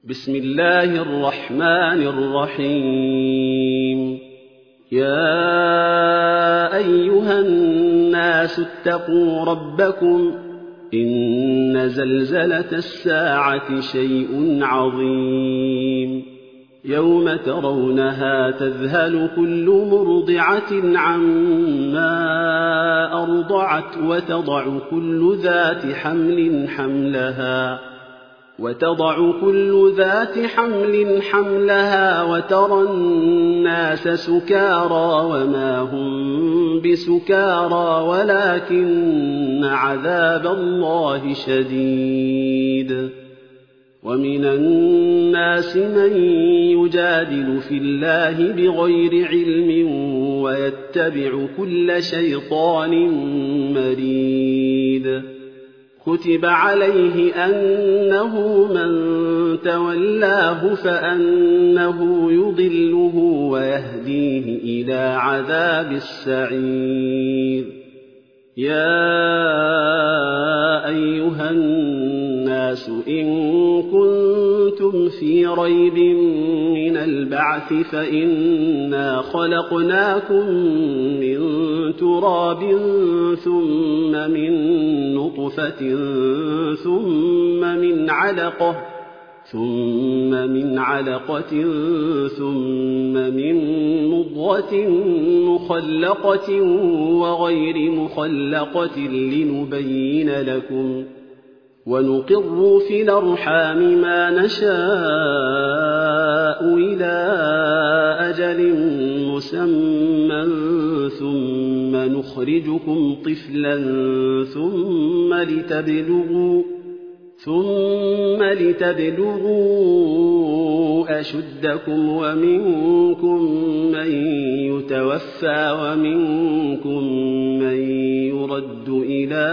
بسم الله الرحمن الرحيم. يا أيها الناس اتقوا ربكم إن زلزلة الساعة شيء عظيم يوم ترونها تذهل كل مرضعة عما أرضعت وتضع كل ذات حمل حملها وترى الناس سكارى وما هم بسكارى ولكن عذاب الله شديد. ومن الناس من يجادل في الله بغير علم ويتبع كل شيطان مريد. كتب عليه أنه من تولاه فأنه يضله ويهديه إلى عذاب السعير. يا أيها الناس إن كنتم في ريب من البعث فإنا خلقناكم من تراب ثم من نطفة ثم من علقة ثم من مضغة مخلقة وغير مخلقة لنبين لكم ونقر في الأرحام ما نشاء إلى أجل مسمى ثم نخرجكم طفلا ثم لتبلغوا أشدكم ومنكم من يتوفى ومنكم من يرد إلى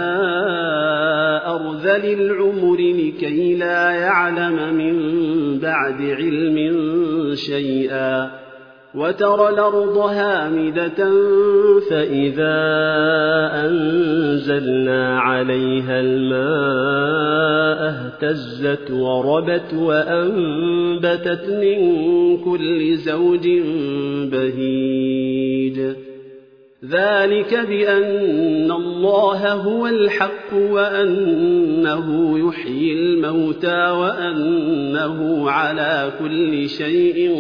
أرذل العمر لكي لا يعلم من بعد علم شيئا. وترى الأرض هامدة فإذا أنزلنا عليها الماء اهتزت وربت وأنبتت من كل زوج بهيج. ذلك بأن الله هو الحق وأنه يحيي الموتى وأنه على كل شيء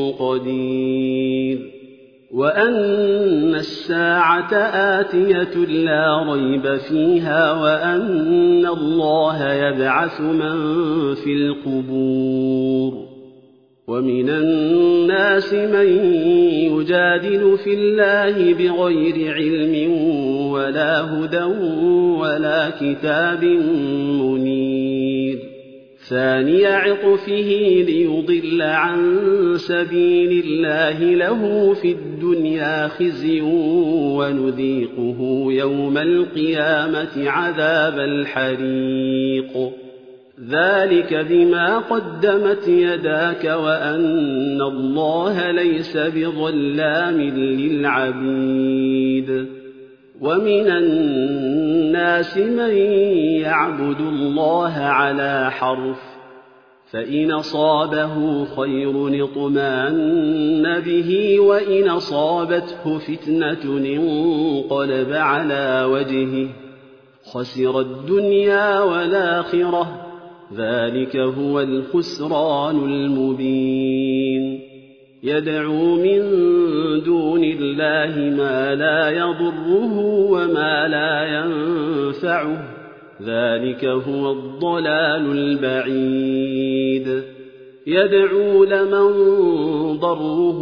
قدير وأن الساعة آتية لا ريب فيها وأن الله يبعث من في القبور. ومن الناس من يجادل في الله بغير علم ولا هدى ولا كتاب منير. ثاني عطفه ليضل عن سبيل الله له في الدنيا خزي ونذيقه يوم القيامة عذاب الحريق. ذلك بما قدمت يداك وأن الله ليس بظلام للعبيد. ومن الناس من يعبد الله على حرف فإن أصابه خير اطمأن به وإن أصابته فتنة انقلب على وجهه خسر الدنيا والآخرة. ذلك هو الخسران المبين. يدعو من دون الله ما لا يضره وما لا ينفعه. ذلك هو الضلال البعيد. يدعو لمن ضره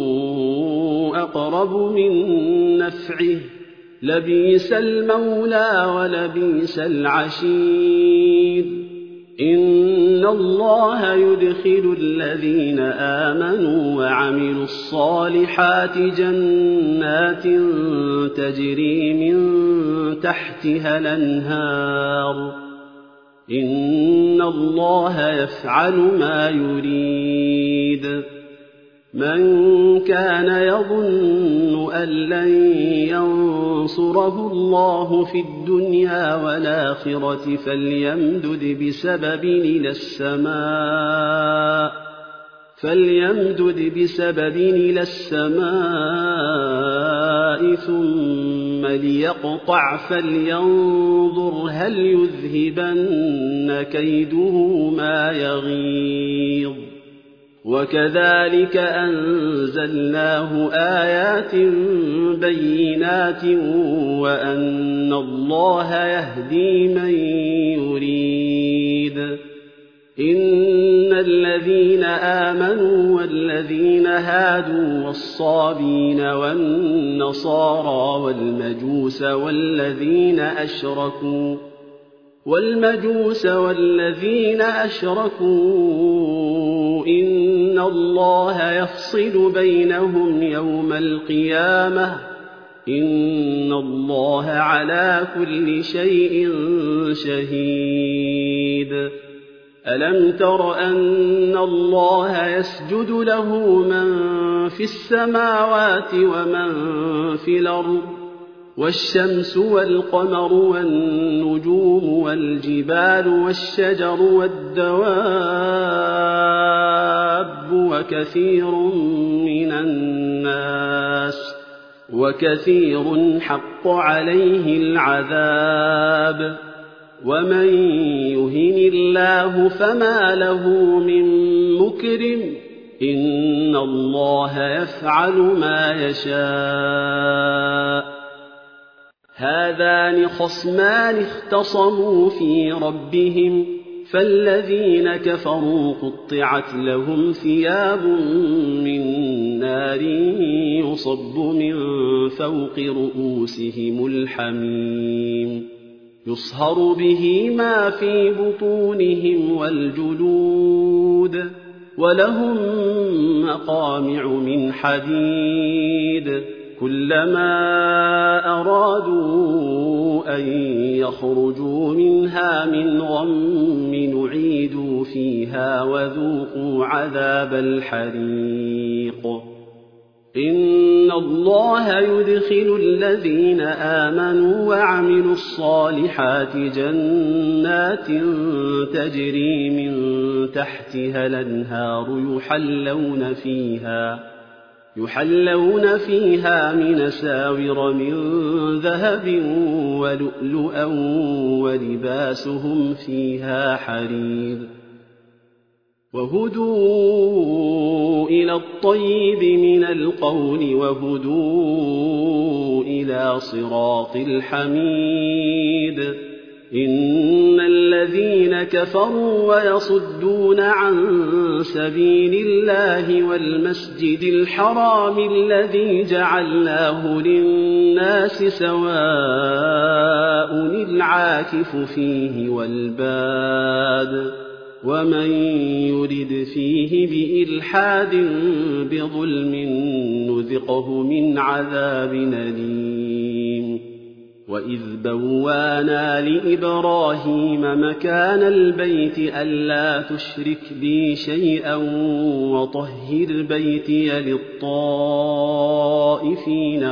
أقرب من نفعه لبئس المولى ولبئس العشير. إن الله يدخل الذين آمنوا وعملوا الصالحات جنات تجري من تحتها الأنهار. إن الله يفعل ما يريد. من كان يظن أن لن ينصره الله في الدنيا والآخرة فليمدد بسبب إلى السماء ثم ليقطع فلينظر هل يذهبن كيده ما يغيظ وكذلك أنزلناه آيات بينات وأن الله يهدي من يريد إن الذين آمنوا والذين هادوا والصابين والنصارى والمجوس والذين أشركوا إن الله يفصل بينهم يوم القيامة إن الله على كل شيء شهيد ألم تر أن الله يسجد له من في السماوات ومن في الأرض والشمس والقمر والنجوم والجبال والشجر والدواب وكثير حق عليه العذاب ومن يهن الله فما له من مكرم إن الله يفعل ما يشاء هذان خصمان اختصموا في ربهم فالذين كفروا قطعت لهم ثياب من نار يصب من فوق رؤوسهم الحميم يصهر به ما في بطونهم والجلود ولهم مقامع من حديد كلما أرادوا أن يخرجوا منها من غم نعيدوا فيها وذوقوا عذاب الحريق إن الله يدخل الذين آمنوا وعملوا الصالحات جنات تجري من تحتها الأنهار يحلون فيها من ساور من ذهب ولؤلؤا ولباسهم فيها حرير وهدوا إلى الطيب من القول وهدوا إلى صراط الحميد إن الذين كفروا ويصدون عن سبيل الله والمسجد الحرام الذي جعلناه للناس سواء العاكف فيه والباد ومن يرد فيه بإلحاد بظلم نذقه من عذاب أليم وإذ بوانا لإبراهيم مكان البيت ألا تشرك بي شيئا وطهر بيتي للطائفين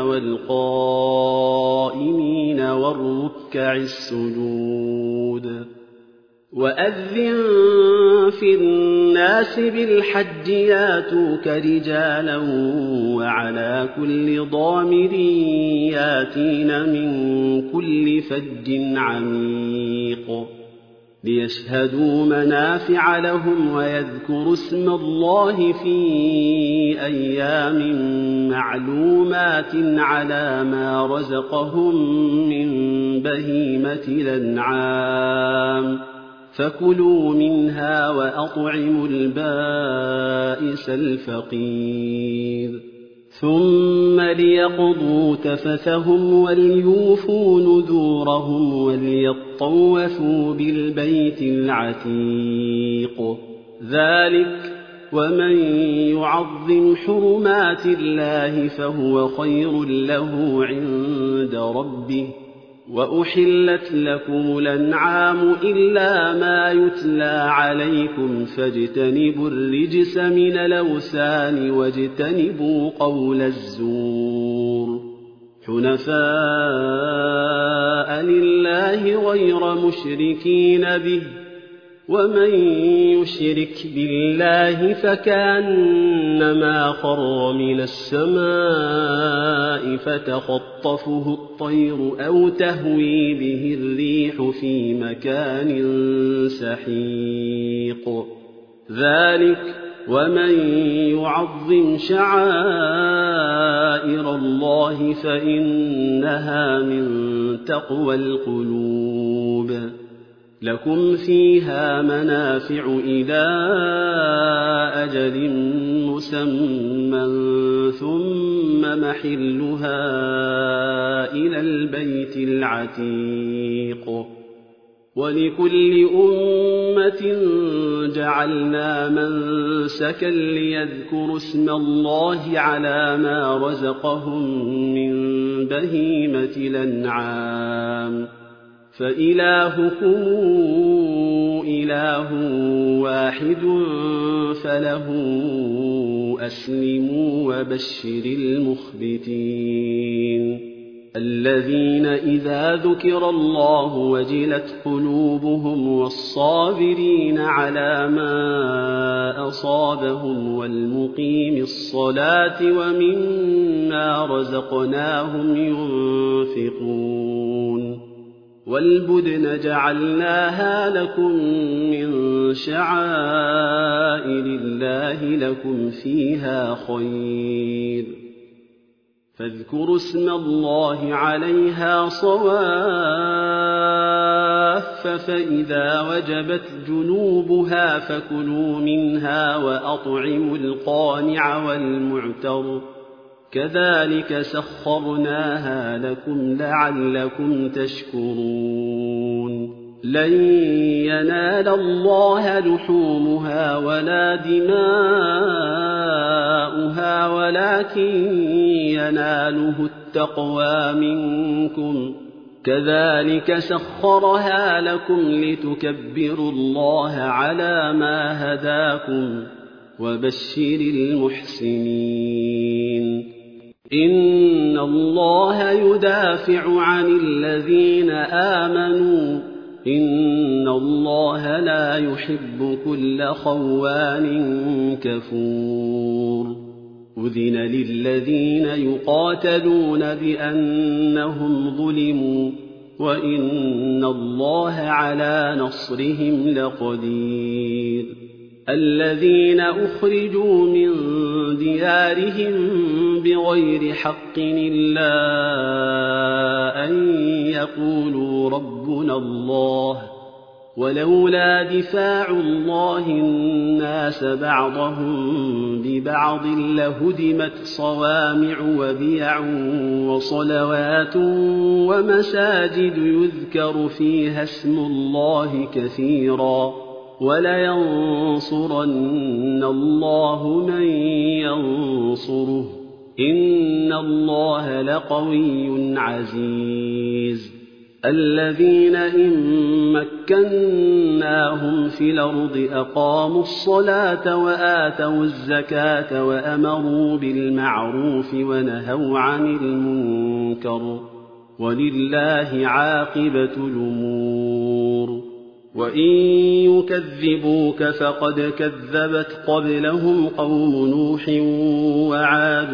والقائمين والركع السجود وأذن في الناس بالحج ياتوك رجالا وعلى كل ضامر ياتين من كل فج عميق ليشهدوا منافع لهم ويذكروا اسم الله في أيام معلومات على ما رزقهم من بهيمة الأنعام فكلوا منها وأطعموا البائس الفقير ثم ليقضوا تفثهم وليوفوا نذورهم وليطوفوا بالبيت العتيق ذلك ومن يعظم حرمات الله فهو خير له عند ربه وأحلت لكم الأنعام إلا ما يتلى عليكم فاجتنبوا الرجس من الأوثان واجتنبوا قول الزور حنفاء لله غير مشركين به ومن يشرك بالله فكأنما خر من السماء فتخطفه الطير أو تهوي به الريح في مكان سحيق ذلك ومن يعظم شعائر الله فإنها من تقوى القلوب لكم فيها منافع إلى أجل مسمى ثم محلها إلى البيت العتيق ولكل أمة جعلنا منسكا ليذكروا اسم الله على ما رزقهم من بهيمة الأنعام فإلهكم إله واحد فله أسلموا وبشر المخبتين الذين إذا ذكر الله وجلت قلوبهم والصابرين على ما أصابهم والمقيم الصلاة ومما رزقناهم ينفقون والبدن جعلناها لكم من شعائر الله لكم فيها خير فاذكروا اسم الله عليها صواف فإذا وجبت جنوبها فكلوا منها وأطعموا القانع والمعتر كذلك سخرناها لكم لعلكم تشكرون لن ينال الله لحومها ولا دماؤها ولكن يناله التقوى منكم كذلك سخرها لكم لتكبروا الله على ما هداكم وبشر المحسنين إن الله يدافع عن الذين آمنوا إن الله لا يحب كل خوان كفور أذن للذين يقاتلون بأنهم ظلموا وإن الله على نصرهم لقدير الذين أخرجوا من ديارهم بغير حق إلا أن يقولوا ربنا الله ولولا دفاع الله الناس بعضهم ببعض لهدمت صوامع وبيع وصلوات ومساجد يذكر فيها اسم الله كثيرا ولينصرن الله من ينصره إن الله لقوي عزيز الذين إن مكناهم في الأرض أقاموا الصلاة وآتوا الزكاة وأمروا بالمعروف ونهوا عن المنكر ولله عاقبة الأمور وإن يكذبوك فقد كذبت قبلهم قوم نوح وعاد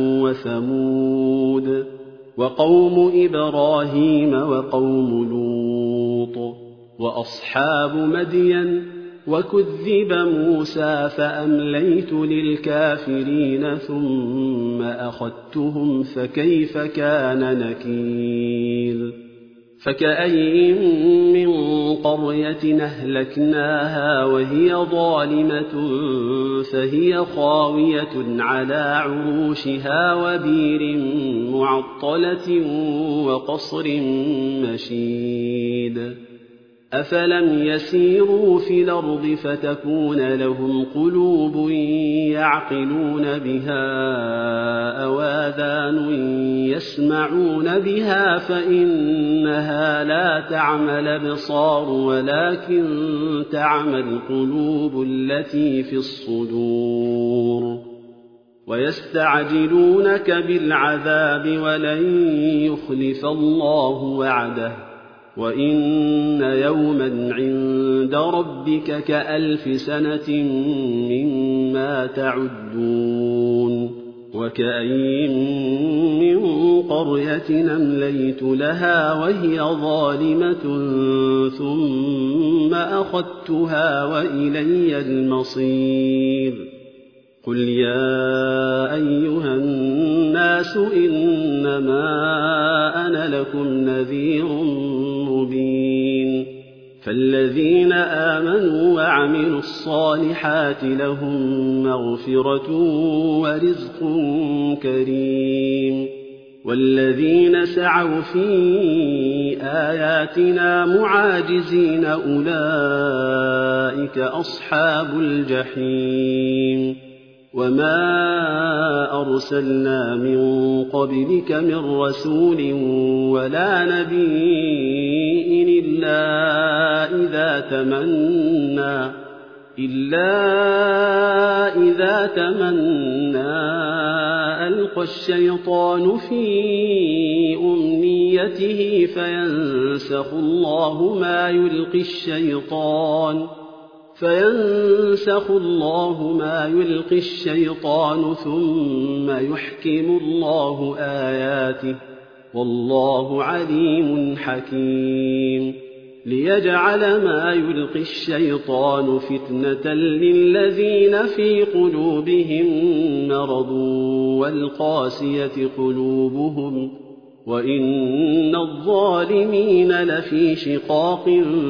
وثمود وقوم إبراهيم وقوم لوط وأصحاب مدين وكذب موسى فأمليت للكافرين ثم أخذتهم فكيف كان نكير فكأي من قرية أهلكناها وهي ظالمة فهي خاوية على عروشها وبير معطلة وقصر مشيد أفلم يسيروا في الأرض فتكون لهم قلوب يعقلون بها أو آذان يسمعون بها فإنها لا تعمى الأبصار ولكن تعمى القلوب التي في الصدور ويستعجلونك بالعذاب ولن يخلف الله وعده وإن يوما عند ربك كألف سنة مما تعدون وكأين من قرية أمليت لها وهي ظالمة ثم أخذتها وإلي المصير قل يا أيها الناس إنما أنا لكم نذير مبين فالذين آمنوا وعملوا الصالحات لهم مغفرة ورزق كريم والذين سعوا في آياتنا معاجزين أولئك أصحاب الجحيم وما أرسلنا من قبلك من رسول ولا نبي إلا إذا تمنى ألقى الشيطان في أمنيته فينسخ الله ما يلقي الشيطان ثم يحكم الله آياته والله عليم حكيم ليجعل ما يلقي الشيطان فتنة للذين في قلوبهم مرض والقاسية قلوبهم وإن الظالمين لفي شقاق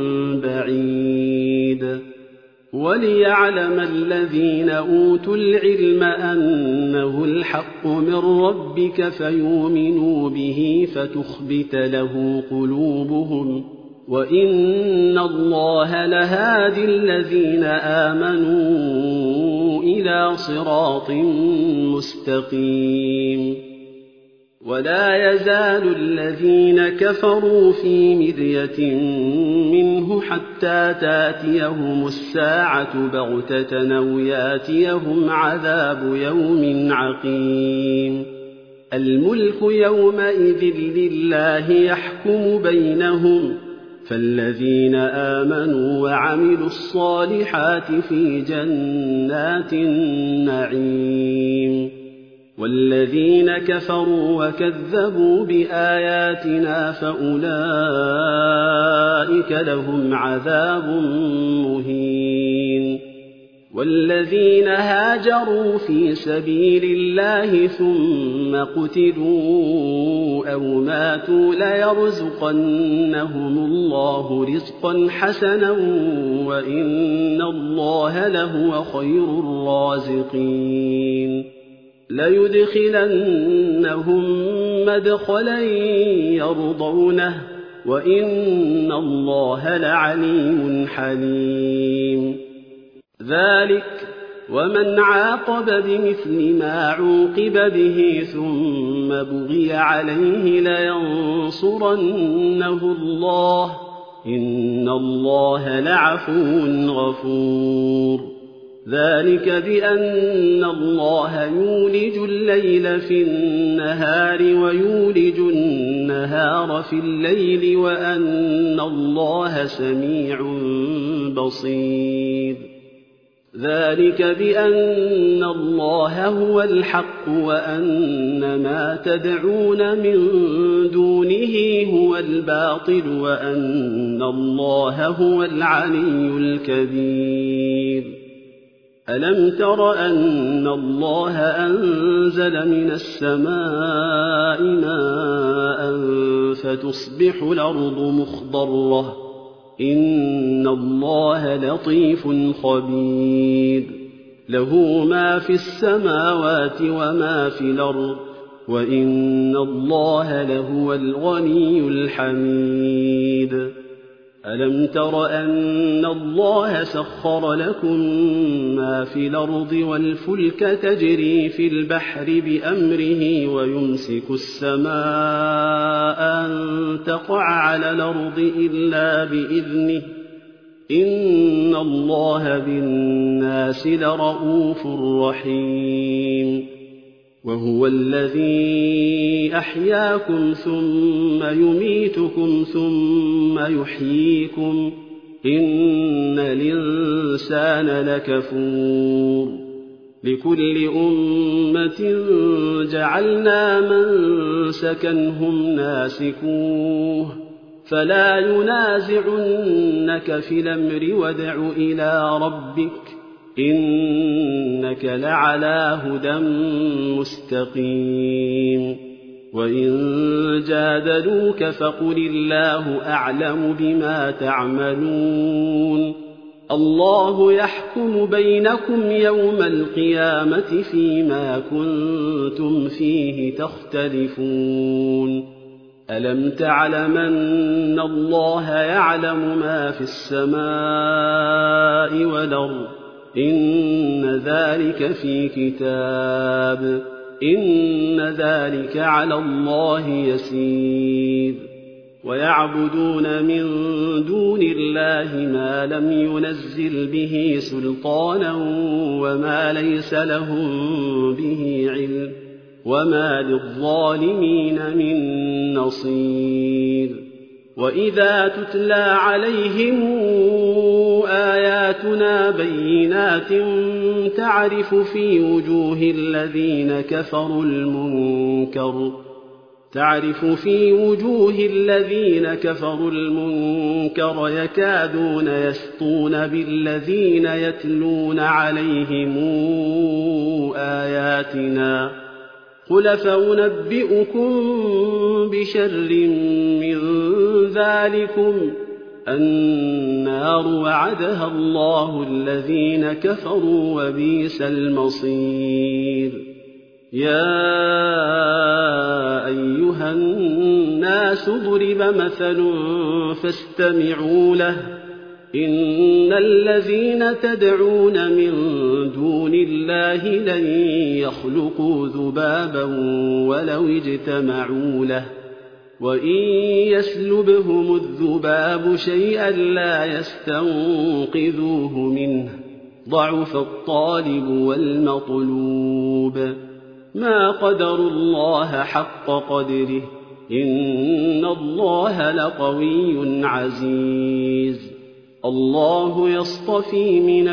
بعيد وليعلم الذين أوتوا العلم أنه الحق من ربك فيؤمنوا به فتخبت له قلوبهم وإن الله لهادي الذين آمنوا إلى صراط مستقيم ولا يزال الذين كفروا في مرية منه حتى تاتيهم الساعة بغتة أو ياتيهم عذاب يوم عقيم الملك يومئذ لله يحكم بينهم فالذين آمنوا وعملوا الصالحات في جنات النعيم والذين كفروا وكذبوا بآياتنا فأولئك لهم عذاب مهين والذين هاجروا في سبيل الله ثم قتلوا أو ماتوا ليرزقنهم الله رزقا حسنا وإن الله لهو خير الرازقين ليدخلنهم مدخلا يرضونه وإن الله لعليم حليم ذلك ومن عاقب بمثل ما عوقب به ثم بغي عليه لينصرنه الله إن الله لعفو غفور ذلك بأن الله يولج الليل في النهار ويولج النهار في الليل وأن الله سميع بصير ذلك بأن الله هو الحق وأن ما تدعون من دونه هو الباطل وأن الله هو العلي الكبير ألم تر أن الله أنزل من السماء ماء فتصبح الأرض مخضرة إن الله لطيف خبير له ما في السماوات وما في الأرض وإن الله لهو الغني الحميد ألم تر أن الله سخر لكم ما في الأرض والفلك تجري في البحر بأمره ويمسك السماء أن تقع على الأرض إلا بإذنه إن الله بالناس لرءوف رحيم وهو الذي أحياكم ثم يميتكم ثم يحييكم إن الإنسان لكفور لكل أمة جعلنا منسكا هم ناسكوه فلا ينازعنك في الأمر وادع إلى ربك إنك لعلى هدى مستقيم وإن جادلوك فقل الله أعلم بما تعملون الله يحكم بينكم يوم القيامة فيما كنتم فيه تختلفون ألم تعلم أن الله يعلم ما في السماء والأرض إن ذلك في كتاب إن ذلك على الله يسير ويعبدون من دون الله ما لم ينزل به سلطانا وما ليس لهم به علم وما للظالمين من نصير وإذا تتلى عليهم آياتنا بينات تعرف في وجوه الذين كفروا المنكر يكادون يسطون بالذين يتلون عليهم آياتنا قل فأنبئكم بشر من ذلكم النار وعدها الله الذين كفروا وبئس المصير يا أيها الناس ضرب مثل فاستمعوا له إن الذين تدعون من دون الله لن يخلقوا ذبابا ولو اجتمعوا له وإن يسلبهم الذباب شيئا لا يستنقذوه منه ضعف الطالب والمطلوب ما قدروا الله حق قدره إن الله لقوي عزيز الله يصطفي من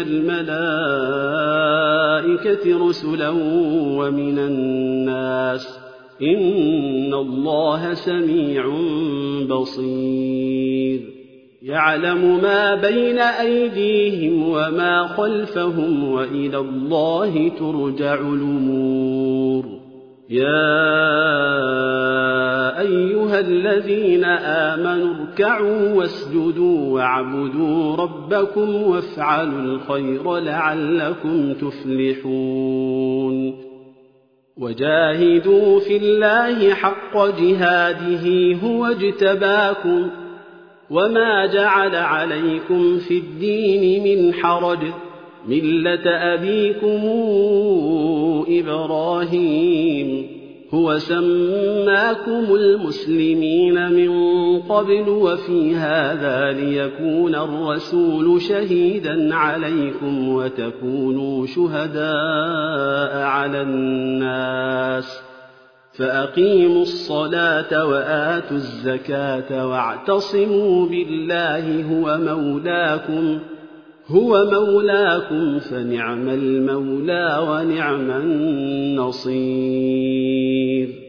الملائكة رسلا ومن الناس إن الله سميع بصير يعلم ما بين أيديهم وما خلفهم وإلى الله ترجع الأمور يا أيها الذين آمنوا اركعوا واسجدوا واعبدوا ربكم وافعلوا الخير لعلكم تفلحون وجاهدوا في الله حق جهاده هو اجتباكم وما جعل عليكم في الدين من حرج ملة أبيكم إبراهيم هو سماكم المسلمين من قبل وفي هذا ليكون الرسول شهيدا عليكم وتكونوا شهداء على الناس فأقيموا الصلاة وآتوا الزكاة واعتصموا بالله هو مولاكم فنعم المولى ونعم النصير